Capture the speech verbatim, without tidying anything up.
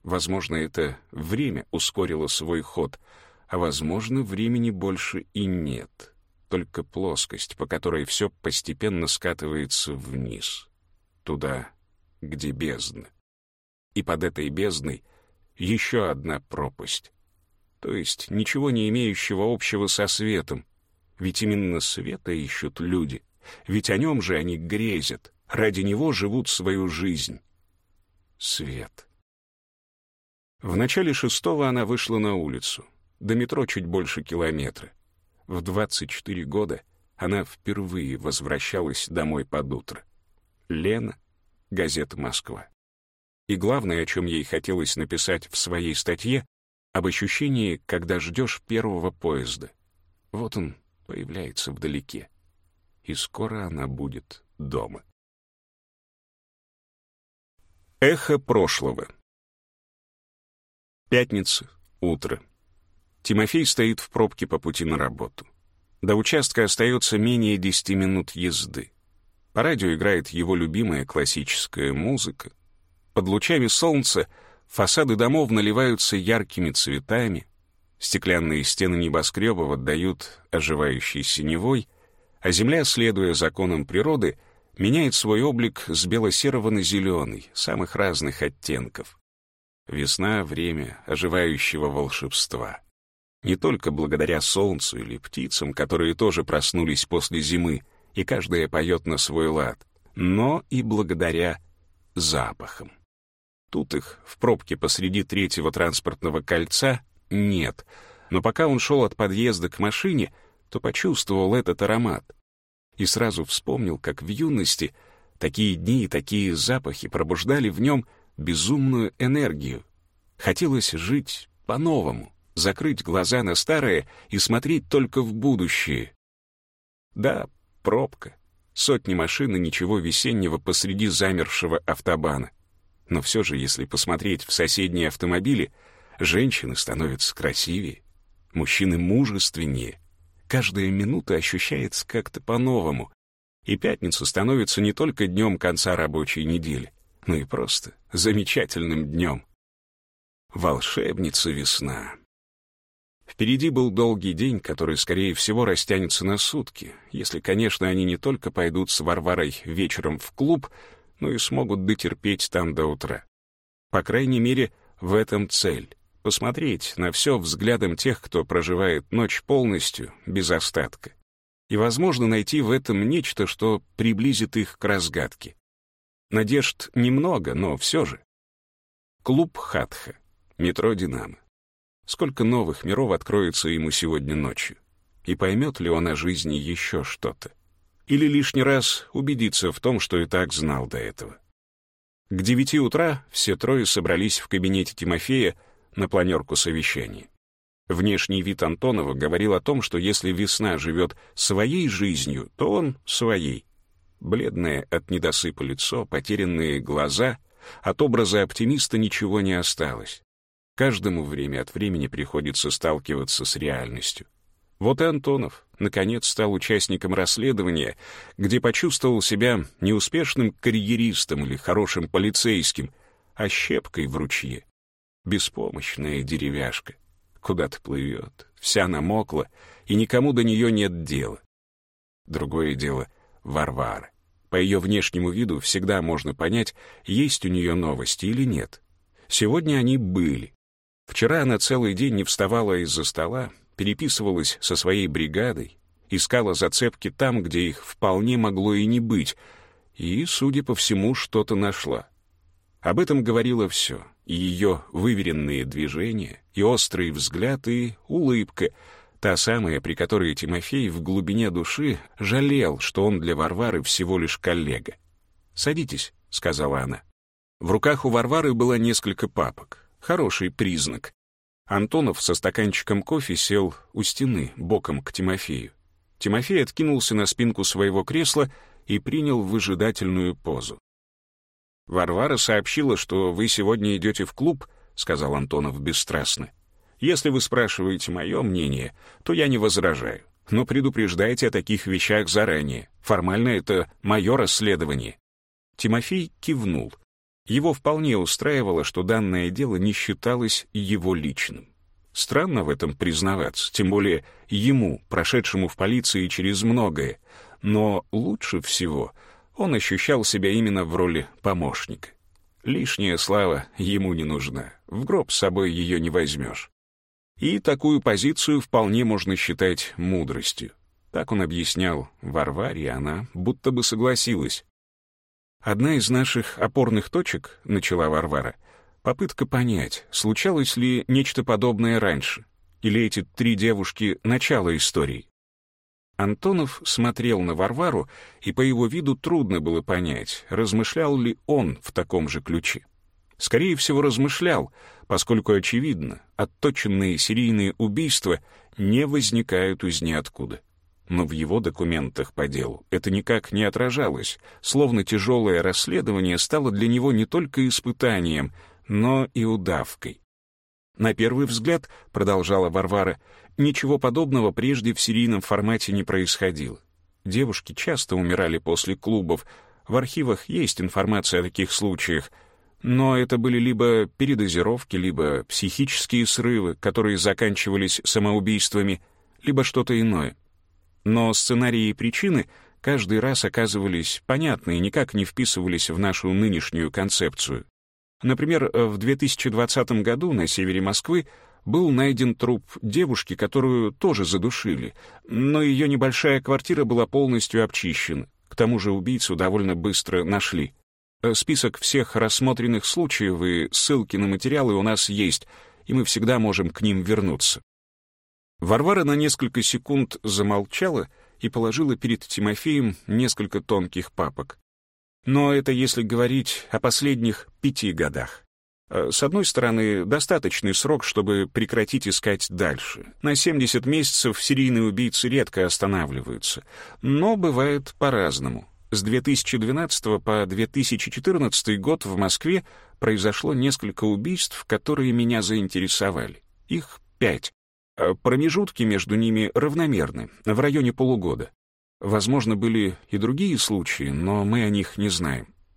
Возможно, это время ускорило свой ход, а, возможно, времени больше и нет. Только плоскость, по которой все постепенно скатывается вниз, туда, где бездна. И под этой бездной еще одна пропасть. То есть ничего не имеющего общего со светом. Ведь именно света ищут люди. Ведь о нем же они грезят. Ради него живут свою жизнь. Свет. В начале шестого она вышла на улицу. До метро чуть больше километра. В двадцать четыре года она впервые возвращалась домой под утро. Лена, газета «Москва». И главное, о чем ей хотелось написать в своей статье, об ощущении, когда ждешь первого поезда. Вот он появляется вдалеке. И скоро она будет дома. Эхо прошлого. Пятница, утро. Тимофей стоит в пробке по пути на работу. До участка остается менее десяти минут езды. По радио играет его любимая классическая музыка. Под лучами солнца фасады домов наливаются яркими цветами, стеклянные стены небоскребов отдают оживающей синевой, а земля, следуя законам природы, меняет свой облик с бело-серого на зеленый, самых разных оттенков. Весна — время оживающего волшебства. Не только благодаря солнцу или птицам, которые тоже проснулись после зимы, и каждая поет на свой лад, но и благодаря запахам. Тут их в пробке посреди третьего транспортного кольца нет, но пока он шел от подъезда к машине, то почувствовал этот аромат. И сразу вспомнил, как в юности такие дни и такие запахи пробуждали в нем безумную энергию. Хотелось жить по-новому, закрыть глаза на старое и смотреть только в будущее. Да, пробка, сотни машин и ничего весеннего посреди замершего автобана. Но все же, если посмотреть в соседние автомобили, женщины становятся красивее, мужчины мужественнее. Каждая минута ощущается как-то по-новому. И пятница становится не только днем конца рабочей недели, но и просто замечательным днем. Волшебница весна. Впереди был долгий день, который, скорее всего, растянется на сутки, если, конечно, они не только пойдут с Варварой вечером в клуб, но и смогут дотерпеть там до утра. По крайней мере, в этом цель — посмотреть на все взглядом тех, кто проживает ночь полностью, без остатка. И, возможно, найти в этом нечто, что приблизит их к разгадке. Надежд немного, но все же. Клуб «Хатха», метро «Динамо». Сколько новых миров откроется ему сегодня ночью? И поймет ли он о жизни еще что-то? Или лишний раз убедиться в том, что и так знал до этого? К девяти утра все трое собрались в кабинете Тимофея на планерку совещаний. Внешний вид Антонова говорил о том, что если весна живет своей жизнью, то он своей. Бледное от недосыпа лицо, потерянные глаза, от образа оптимиста ничего не осталось. Каждому время от времени приходится сталкиваться с реальностью. Вот и Антонов, наконец, стал участником расследования, где почувствовал себя не успешным карьеристом или хорошим полицейским, а щепкой в ручье. Беспомощная деревяшка. Куда-то плывет, вся намокла, и никому до нее нет дела. Другое дело — Варвара. По ее внешнему виду всегда можно понять, есть у нее новости или нет. Сегодня они были. Вчера она целый день не вставала из-за стола, переписывалась со своей бригадой, искала зацепки там, где их вполне могло и не быть, и, судя по всему, что-то нашла. Об этом говорило все, и ее выверенные движения, и острый взгляд, и улыбка, та самая, при которой Тимофей в глубине души жалел, что он для Варвары всего лишь коллега. «Садитесь», — сказала она. В руках у Варвары было несколько папок. Хороший признак. Антонов со стаканчиком кофе сел у стены, боком к Тимофею. Тимофей откинулся на спинку своего кресла и принял выжидательную позу. «Варвара сообщила, что вы сегодня идете в клуб», — сказал Антонов бесстрастно. «Если вы спрашиваете мое мнение, то я не возражаю. Но предупреждайте о таких вещах заранее. Формально это мое расследование». Тимофей кивнул. Его вполне устраивало, что данное дело не считалось его личным. Странно в этом признаваться, тем более ему, прошедшему в полиции через многое, но лучше всего он ощущал себя именно в роли помощника. Лишняя слава ему не нужна, в гроб с собой ее не возьмешь. И такую позицию вполне можно считать мудростью. Так он объяснял Варваре, и она будто бы согласилась. «Одна из наших опорных точек, — начала Варвара, — попытка понять, случалось ли нечто подобное раньше, или эти три девушки — начало истории». Антонов смотрел на Варвару, и по его виду трудно было понять, размышлял ли он в таком же ключе. Скорее всего, размышлял, поскольку, очевидно, отточенные серийные убийства не возникают из ниоткуда. Но в его документах по делу это никак не отражалось, словно тяжелое расследование стало для него не только испытанием, но и удавкой. На первый взгляд, продолжала Варвара, ничего подобного прежде в серийном формате не происходило. Девушки часто умирали после клубов, в архивах есть информация о таких случаях, но это были либо передозировки, либо психические срывы, которые заканчивались самоубийствами, либо что-то иное. Но сценарии и причины каждый раз оказывались понятны и никак не вписывались в нашу нынешнюю концепцию. Например, в две тысячи двадцатом году на севере Москвы был найден труп девушки, которую тоже задушили, но ее небольшая квартира была полностью обчищена. К тому же убийцу довольно быстро нашли. Список всех рассмотренных случаев и ссылки на материалы у нас есть, и мы всегда можем к ним вернуться. Варвара на несколько секунд замолчала и положила перед Тимофеем несколько тонких папок. Но это если говорить о последних пяти годах. С одной стороны, достаточный срок, чтобы прекратить искать дальше. На семьдесят месяцев серийные убийцы редко останавливаются. Но бывает по-разному. С две тысячи двенадцатого по две тысячи четырнадцатый год в Москве произошло несколько убийств, которые меня заинтересовали. Их пять. Промежутки между ними равномерны, в районе полугода. Возможно, были и другие случаи, но мы о них не знаем.